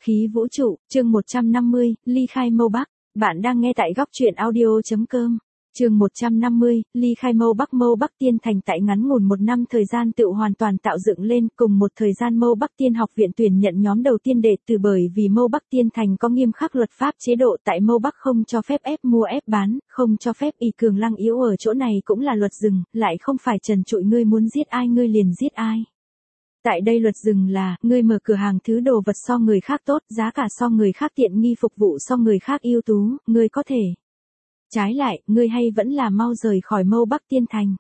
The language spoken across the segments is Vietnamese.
Khí vũ trụ, chương 150, ly khai mâu Bắc. Bạn đang nghe tại góc truyện audio.com. Chương 150, ly khai mâu Bắc Tiên Thành tại ngắn ngủn một năm thời gian tự hoàn toàn tạo dựng lên, cùng một thời gian mâu Bắc Tiên học viện tuyển nhận nhóm đầu tiên đệ tử, bởi vì mâu Bắc Tiên Thành có nghiêm khắc luật pháp chế độ tại mâu Bắc, không cho phép ép mua ép bán, không cho phép ỷ cường lăng yếu, ở chỗ này cũng là luật rừng, lại không phải trần trụi ngươi muốn giết ai ngươi liền giết ai. Tại đây luật rừng là, ngươi mở cửa hàng thứ đồ vật so người khác tốt, giá cả so người khác tiện nghi, phục vụ so người khác ưu tú, ngươi có thể. Trái lại, ngươi hay vẫn là mau rời khỏi mâu Bắc Tiên Thành.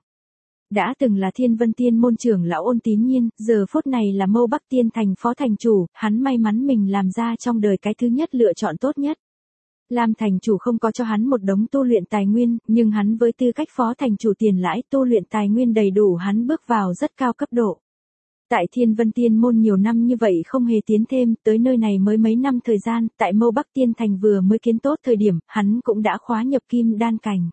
Đã từng là Thiên Vân Tiên môn trưởng lão Ôn Tín Nhiên, giờ phút này là mâu Bắc Tiên Thành phó thành chủ, hắn may mắn mình làm ra trong đời cái thứ nhất lựa chọn tốt nhất. Lam thành chủ không có cho hắn một đống tu luyện tài nguyên, nhưng hắn với tư cách phó thành chủ tiền lãi tu luyện tài nguyên đầy đủ, hắn bước vào rất cao cấp độ. Tại Thiên Vân Tiên môn nhiều năm như vậy không hề tiến thêm, tới nơi này mới mấy năm thời gian, tại mâu Bắc Tiên Thành vừa mới kiến tốt thời điểm, hắn cũng đã khóa nhập kim đan cảnh.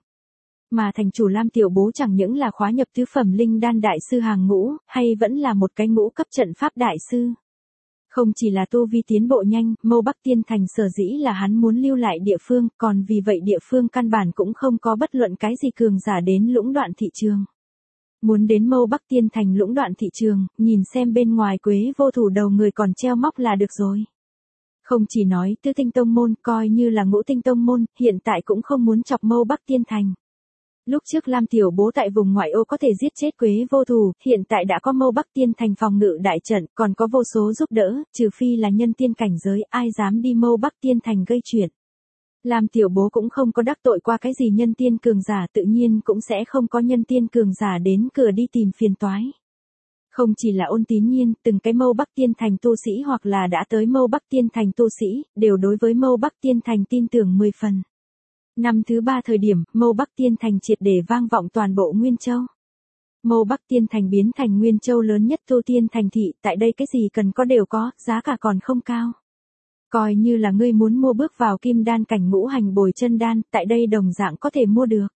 Mà thành chủ Lam Tiểu Bố chẳng những là khóa nhập tứ phẩm linh đan đại sư hàng ngũ, hay vẫn là một cái ngũ cấp trận pháp đại sư. Không chỉ là tu vi tiến bộ nhanh, mâu Bắc Tiên Thành sở dĩ là hắn muốn lưu lại địa phương, còn vì vậy địa phương căn bản cũng không có bất luận cái gì cường giả đến lũng đoạn thị trường. Muốn đến mâu Bắc Tiên Thành lũng đoạn thị trường, nhìn xem bên ngoài Quế Vô Thủ đầu người còn treo móc là được rồi. Không chỉ nói tứ tinh tông môn, coi như là ngũ tinh tông môn, hiện tại cũng không muốn chọc mâu Bắc Tiên Thành. Lúc trước Lam Tiểu Bố tại vùng ngoại ô có thể giết chết Quế Vô Thủ, hiện tại đã có mâu Bắc Tiên Thành phòng ngự đại trận, còn có vô số giúp đỡ, trừ phi là nhân tiên cảnh giới, ai dám đi mâu Bắc Tiên Thành gây chuyện. Lam Tiểu Bố cũng không có đắc tội qua cái gì nhân tiên cường giả, tự nhiên cũng sẽ không có nhân tiên cường giả đến cửa đi tìm phiền toái. Không chỉ là Ôn Tín Nhiên, từng cái mâu Bắc Tiên Thành tu sĩ hoặc là đã tới mâu Bắc Tiên Thành tu sĩ, đều đối với mâu Bắc Tiên Thành tin tưởng 10 phần. Năm thứ 3 thời điểm, mâu Bắc Tiên Thành triệt để vang vọng toàn bộ Nguyên Châu. Mâu Bắc Tiên Thành biến thành Nguyên Châu lớn nhất tu tiên thành thị, tại đây cái gì cần có đều có, giá cả còn không cao. Coi như là ngươi muốn mua bước vào kim đan cảnh ngũ hành bồi chân đan, tại đây đồng dạng có thể mua được.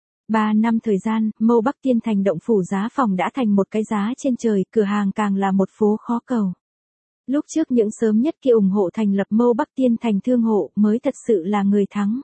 3 năm thời gian, mâu Bắc Tiên Thành động phủ giá phòng đã thành một cái giá trên trời, cửa hàng càng là một phố khó cầu. Lúc trước những sớm nhất kia ủng hộ thành lập mâu Bắc Tiên Thành thương hộ mới thật sự là người thắng.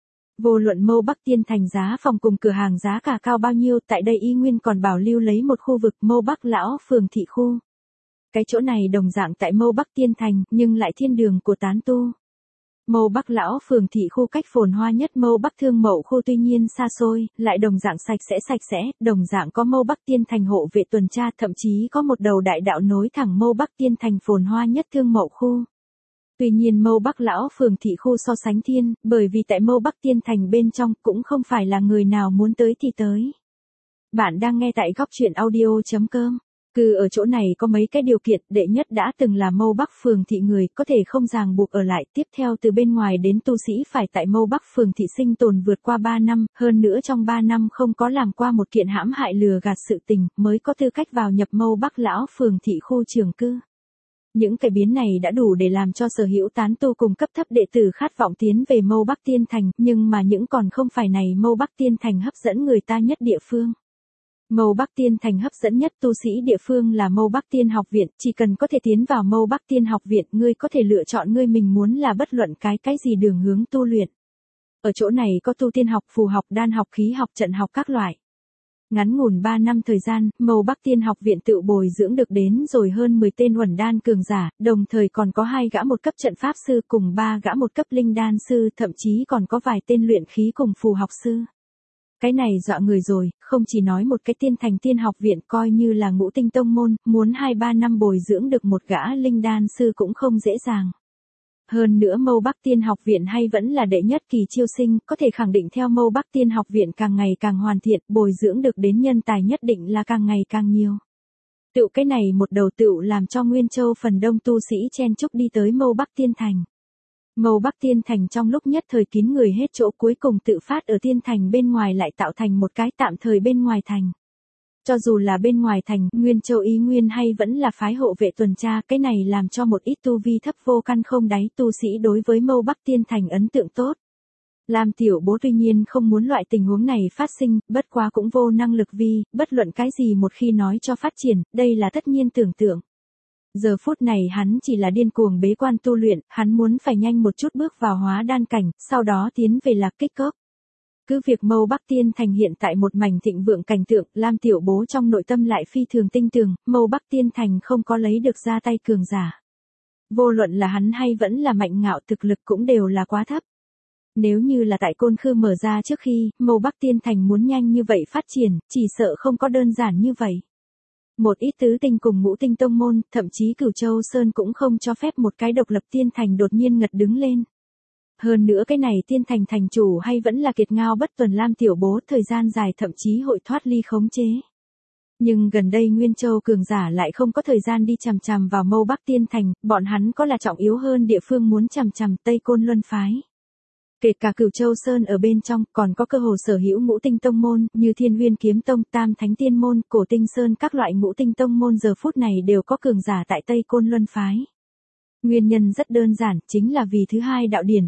Vô luận mâu Bắc Tiên Thành giá phòng cùng cửa hàng giá cả cao bao nhiêu, tại đây y nguyên còn bảo lưu lấy một khu vực mâu Bắc Lão phường thị khu. Cái chỗ này đồng dạng tại mâu Bắc Tiên Thành, nhưng lại thiên đường của tán tu. Mâu Bắc Lão phường thị khu cách phồn hoa nhất mâu Bắc Thương Mậu khu tuy nhiên xa xôi, lại đồng dạng sạch sẽ, đồng dạng có mâu Bắc Tiên Thành hộ vệ tuần tra, thậm chí có một đầu đại đạo nối thẳng mâu Bắc Tiên Thành phồn hoa nhất Thương Mậu khu. Tuy nhiên mâu Bắc Lão phường thị khu so sánh thiên, bởi vì tại mâu Bắc Tiên Thành bên trong cũng không phải là người nào muốn tới thì tới. Bạn đang nghe tại góc truyện audio.com. Cư ở chỗ này có mấy cái điều kiện, đệ nhất đã từng là mâu Bắc phường thị người, có thể không ràng buộc ở lại, tiếp theo từ bên ngoài đến tu sĩ phải tại mâu Bắc phường thị sinh tồn vượt qua 3 năm, hơn nữa trong 3 năm không có làm qua một kiện hãm hại lừa gạt sự tình, mới có tư cách vào nhập mâu Bắc Lão phường thị khu trường cư. Những cái biến này đã đủ để làm cho sở hữu tán tu cùng cấp thấp đệ tử khát vọng tiến về mâu Bắc Tiên Thành, nhưng mà những còn không phải này mâu Bắc Tiên Thành hấp dẫn người ta nhất địa phương. Mâu Bắc Tiên Thành hấp dẫn nhất tu sĩ địa phương là mâu Bắc Tiên học viện, chỉ cần có thể tiến vào mâu Bắc Tiên học viện, ngươi có thể lựa chọn ngươi mình muốn là bất luận cái gì đường hướng tu luyện. Ở chỗ này có tu tiên học, phù học, đan học, khí học, trận học các loại. Ngắn ngủn 3 năm thời gian, mâu Bắc Tiên học viện tự bồi dưỡng được đến rồi hơn 10 tên uẩn đan cường giả, đồng thời còn có 2 gã một cấp trận pháp sư cùng 3 gã một cấp linh đan sư, thậm chí còn có vài tên luyện khí cùng phù học sư. Cái này dọa người rồi, không chỉ nói một cái tiên thành tiên học viện, coi như là ngũ tinh tông môn, muốn 2-3 năm bồi dưỡng được một gã linh đan sư cũng không dễ dàng. Hơn nữa mâu Bắc Tiên học viện hay vẫn là đệ nhất kỳ chiêu sinh, có thể khẳng định theo mâu Bắc Tiên học viện càng ngày càng hoàn thiện, bồi dưỡng được đến nhân tài nhất định là càng ngày càng nhiều. Tựu cái này một đầu tựu làm cho Nguyên Châu phần đông tu sĩ chen chúc đi tới mâu Bắc Tiên Thành. Mâu Bắc Tiên Thành trong lúc nhất thời kín người hết chỗ, cuối cùng tự phát ở Tiên Thành bên ngoài lại tạo thành một cái tạm thời bên ngoài thành. Cho dù là bên ngoài thành, Nguyên Châu ý nguyên hay vẫn là phái hộ vệ tuần tra, cái này làm cho một ít tu vi thấp vô căn không đáy tu sĩ đối với mâu Bắc Tiên Thành ấn tượng tốt. Lam Tiểu Bố tuy nhiên không muốn loại tình huống này phát sinh, bất quá cũng vô năng lực vì, bất luận cái gì một khi nói cho phát triển, đây là tất nhiên tưởng tượng. Giờ phút này hắn chỉ là điên cuồng bế quan tu luyện, hắn muốn phải nhanh một chút bước vào hóa đan cảnh, sau đó tiến về Lạc Kích Cốc. Cứ việc Mâu Bắc Tiên Thành hiện tại một mảnh thịnh vượng cảnh tượng, Lam Tiểu Bố trong nội tâm lại phi thường tinh tường, Mâu Bắc Tiên Thành không có lấy được ra tay cường giả. Vô luận là hắn hay vẫn là Mạnh Ngạo, thực lực cũng đều là quá thấp. Nếu như là tại Côn Khư mở ra trước khi, Mâu Bắc Tiên Thành muốn nhanh như vậy phát triển, chỉ sợ không có đơn giản như vậy. Một ít tứ tinh cùng ngũ tinh tông môn, thậm chí Cửu Châu Sơn cũng không cho phép một cái độc lập tiên thành đột nhiên ngật đứng lên. Hơn nữa cái này tiên thành thành chủ hay vẫn là kiệt ngao bất tuần Lam Tiểu Bố, thời gian dài thậm chí hội thoát ly khống chế. Nhưng gần đây Nguyên Châu cường giả lại không có thời gian đi chằm chằm vào Mâu Bắc Tiên Thành, bọn hắn có là trọng yếu hơn địa phương muốn chằm chằm Tây Côn Luân Phái. Kể cả Cửu Châu Sơn ở bên trong, còn có cơ hồ sở hữu ngũ tinh tông môn, như Thiên Nguyên Kiếm Tông, Tam Thánh Tiên Môn, Cổ Tinh Sơn, các loại ngũ tinh tông môn giờ phút này đều có cường giả tại Tây Côn Luân Phái. Nguyên nhân rất đơn giản, chính là vì thứ hai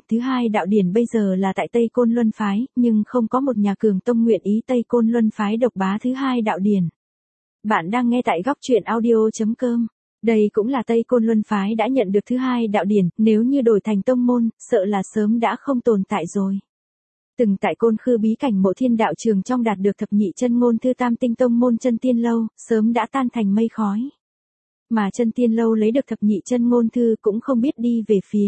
đạo điển bây giờ là tại Tây Côn Luân Phái, nhưng không có một nhà cường tông nguyện ý Tây Côn Luân Phái độc bá thứ hai đạo điển. Bạn đang nghe tại góc truyện audio.com. Đây cũng là Tây Côn Luân Phái đã nhận được thứ hai đạo điển, nếu như đổi thành tông môn, sợ là sớm đã không tồn tại rồi. Từng tại Côn Khư bí cảnh Mộ Thiên đạo trường trong đạt được thập nhị chân ngôn thư tam tinh tông môn Chân Tiên Lâu, sớm đã tan thành mây khói. Mà Chân Tiên Lâu lấy được thập nhị chân ngôn thư cũng không biết đi về phía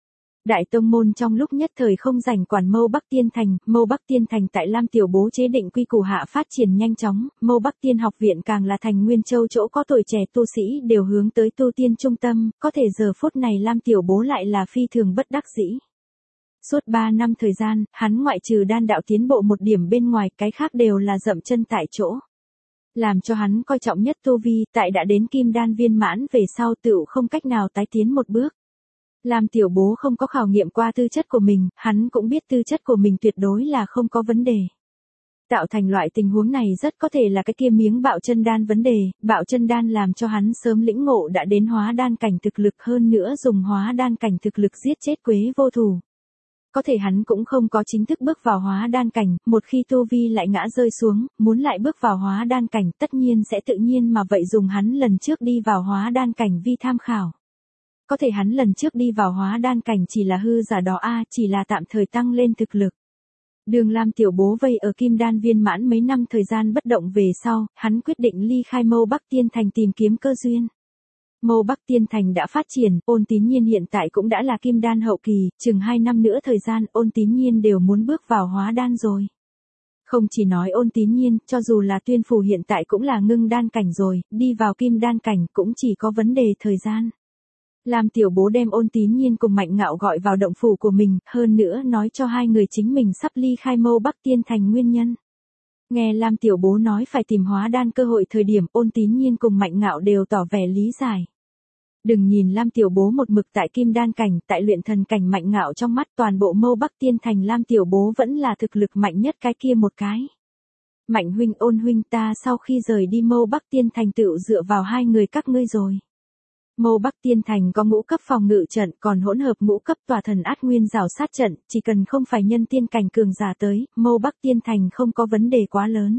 đại tông môn, trong lúc nhất thời không rảnh quản Mâu Bắc Tiên Thành. Mâu Bắc Tiên Thành tại Lam Tiểu Bố chế định quy củ hạ phát triển nhanh chóng, Mâu Bắc Tiên học viện càng là thành Nguyên Châu chỗ có tuổi trẻ tu sĩ đều hướng tới tu tiên trung tâm, có thể giờ phút này Lam Tiểu Bố lại là phi thường bất đắc dĩ. Suốt 3 năm thời gian, hắn ngoại trừ đan đạo tiến bộ một điểm bên ngoài, cái khác đều là dậm chân tại chỗ. Làm cho hắn coi trọng nhất tu vi, tại đã đến kim đan viên mãn về sau tựu không cách nào tái tiến một bước. Lam Tiểu Bố không có khảo nghiệm qua tư chất của mình, hắn cũng biết tư chất của mình tuyệt đối là không có vấn đề. Tạo thành loại tình huống này rất có thể là cái kia miếng bạo chân đan vấn đề, bạo chân đan làm cho hắn sớm lĩnh ngộ đã đến hóa đan cảnh thực lực, hơn nữa dùng hóa đan cảnh thực lực giết chết Quế Vô Thủ. Có thể hắn cũng không có chính thức bước vào hóa đan cảnh, một khi tu vi lại ngã rơi xuống, muốn lại bước vào hóa đan cảnh tất nhiên sẽ tự nhiên mà vậy dùng hắn lần trước đi vào hóa đan cảnh vi tham khảo. Có thể hắn lần trước đi vào hóa đan cảnh chỉ là hư giả đó chỉ là tạm thời tăng lên thực lực. Đường Lam Tiểu Bố vây ở kim đan viên mãn mấy năm thời gian bất động về sau, hắn quyết định ly khai Mâu Bắc Tiên Thành tìm kiếm cơ duyên. Mâu Bắc Tiên Thành đã phát triển, Ôn Tín Nhiên hiện tại cũng đã là kim đan hậu kỳ, chừng 2 năm nữa thời gian Ôn Tín Nhiên đều muốn bước vào hóa đan rồi. Không chỉ nói Ôn Tín Nhiên, cho dù là Tuyên Phủ hiện tại cũng là ngưng đan cảnh rồi, đi vào kim đan cảnh cũng chỉ có vấn đề thời gian. Lam Tiểu Bố đem Ôn Tín Nhiên cùng Mạnh Ngạo gọi vào động phủ của mình, hơn nữa nói cho hai người chính mình sắp ly khai Mâu Bắc Tiên Thành nguyên nhân. Nghe Lam Tiểu Bố nói phải tìm hóa đan cơ hội thời điểm, Ôn Tín Nhiên cùng Mạnh Ngạo đều tỏ vẻ lý giải. Đừng nhìn Lam Tiểu Bố một mực tại kim đan cảnh, tại luyện thần cảnh, Mạnh Ngạo trong mắt toàn bộ Mâu Bắc Tiên Thành Lam Tiểu Bố vẫn là thực lực mạnh nhất cái kia một cái. Mạnh huynh, Ôn huynh, ta sau khi rời đi Mâu Bắc Tiên Thành tựu dựa vào hai người các ngươi rồi. Mâu Bắc Tiên Thành có ngũ cấp phòng ngự trận, còn hỗn hợp ngũ cấp tòa thần át nguyên rào sát trận, chỉ cần không phải nhân tiên cảnh cường giả tới, Mâu Bắc Tiên Thành không có vấn đề quá lớn.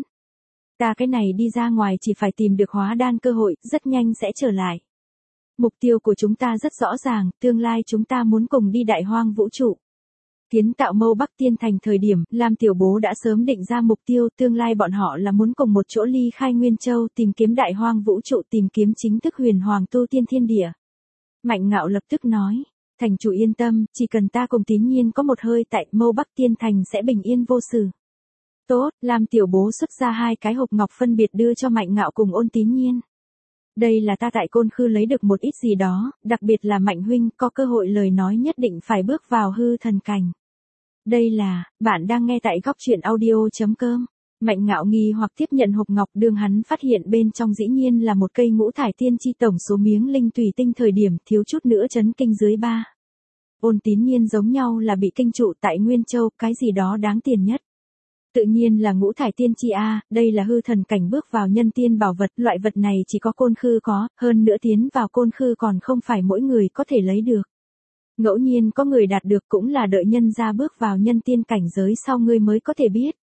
Ta cái này đi ra ngoài chỉ phải tìm được hóa đan cơ hội, rất nhanh sẽ trở lại. Mục tiêu của chúng ta rất rõ ràng, tương lai chúng ta muốn cùng đi đại hoang vũ trụ. Kiến tạo Mâu Bắc Tiên Thành thời điểm, Lam Tiểu Bố đã sớm định ra mục tiêu, tương lai bọn họ là muốn cùng một chỗ ly khai Nguyên Châu, tìm kiếm đại hoang vũ trụ, tìm kiếm chính thức huyền hoàng tu tiên thiên địa. Mạnh Ngạo lập tức nói, thành chủ yên tâm, chỉ cần ta cùng Tín Nhiên có một hơi tại Mâu Bắc Tiên Thành sẽ bình yên vô sự. Tốt, Lam Tiểu Bố xuất ra 2 cái hộp ngọc phân biệt đưa cho Mạnh Ngạo cùng Ôn Tín Nhiên. Đây là ta tại Côn Khư lấy được một ít gì đó, đặc biệt là Mạnh huynh, có cơ hội lời nói nhất định phải bước vào hư thần cảnh. Đây là, bạn đang nghe tại góc truyện audio.com. Mạnh Ngạo nghi hoặc tiếp nhận hộp ngọc, đường hắn phát hiện bên trong dĩ nhiên là một cây ngũ thải tiên chi, tổng số miếng linh tùy tinh thời điểm thiếu chút nữa chấn kinh dưới 3. Ôn Tín Nhiên giống nhau là bị kinh trụ tại Nguyên Châu, cái gì đó đáng tiền nhất. Tự nhiên là ngũ thải tiên chi đây là hư thần cảnh bước vào nhân tiên bảo vật, loại vật này chỉ có Côn Khư có, hơn nữa tiến vào Côn Khư còn không phải mỗi người có thể lấy được. Ngẫu nhiên có người đạt được cũng là đợi nhân ra bước vào nhân tiên cảnh giới sau ngươi mới có thể biết.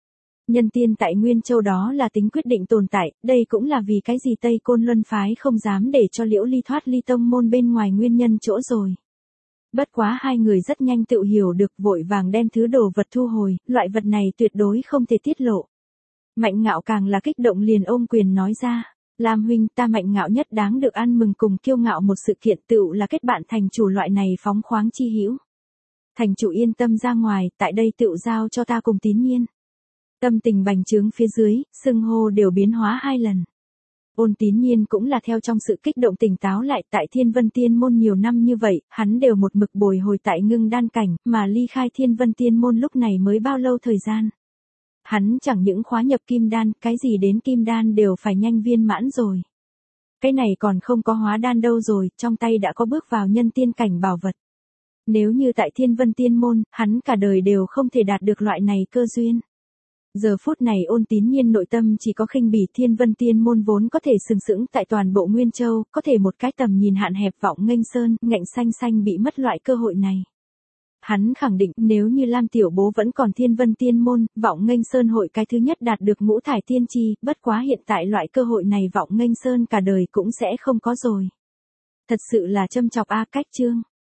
Nhân tiên tại Nguyên Châu đó là tính quyết định tồn tại, đây cũng là vì cái gì Tây Côn Luân phái không dám để cho Liễu Ly thoát ly tông môn bên ngoài nguyên nhân chỗ rồi. Bất quá hai người rất nhanh tự hiểu được, vội vàng đem thứ đồ vật thu hồi, loại vật này tuyệt đối không thể tiết lộ. Mạnh Ngạo càng là kích động liền ôm quyền nói ra, Lam huynh, ta Mạnh Ngạo nhất đáng được ăn mừng cùng kiêu ngạo một sự kiện, tựu là kết bạn thành chủ loại này phóng khoáng chi hữu. Thành chủ yên tâm ra ngoài, tại đây tựu giao cho ta cùng Tín Nhiên. Tâm tình bành trướng phía dưới, xưng hô đều biến hóa 2 lần. Ôn Tín Nhiên cũng là theo trong sự kích động tỉnh táo lại, tại Thiên Vân Tiên môn nhiều năm như vậy, hắn đều một mực bồi hồi tại ngưng đan cảnh, mà ly khai Thiên Vân Tiên môn lúc này mới bao lâu thời gian. Hắn chẳng những khóa nhập kim đan, cái gì đến kim đan đều phải nhanh viên mãn rồi. Cái này còn không có hóa đan đâu rồi, trong tay đã có bước vào nhân tiên cảnh bảo vật. Nếu như tại Thiên Vân Tiên môn, hắn cả đời đều không thể đạt được loại này cơ duyên. Giờ phút này Ôn Tín Nhiên nội tâm chỉ có khinh bỉ, Thiên Vân Tiên môn vốn có thể sừng sững tại toàn bộ Nguyên Châu, có thể một cái tầm nhìn hạn hẹp vọng nghênh sơn, ngạnh xanh xanh bị mất loại cơ hội này. Hắn khẳng định nếu như Lam tiểu bố vẫn còn Thiên Vân Tiên môn, vọng nghênh sơn hội cái thứ nhất đạt được ngũ thải tiên chi, bất quá hiện tại loại cơ hội này vọng nghênh sơn cả đời cũng sẽ không có rồi. Thật sự là châm chọc a. Cách chương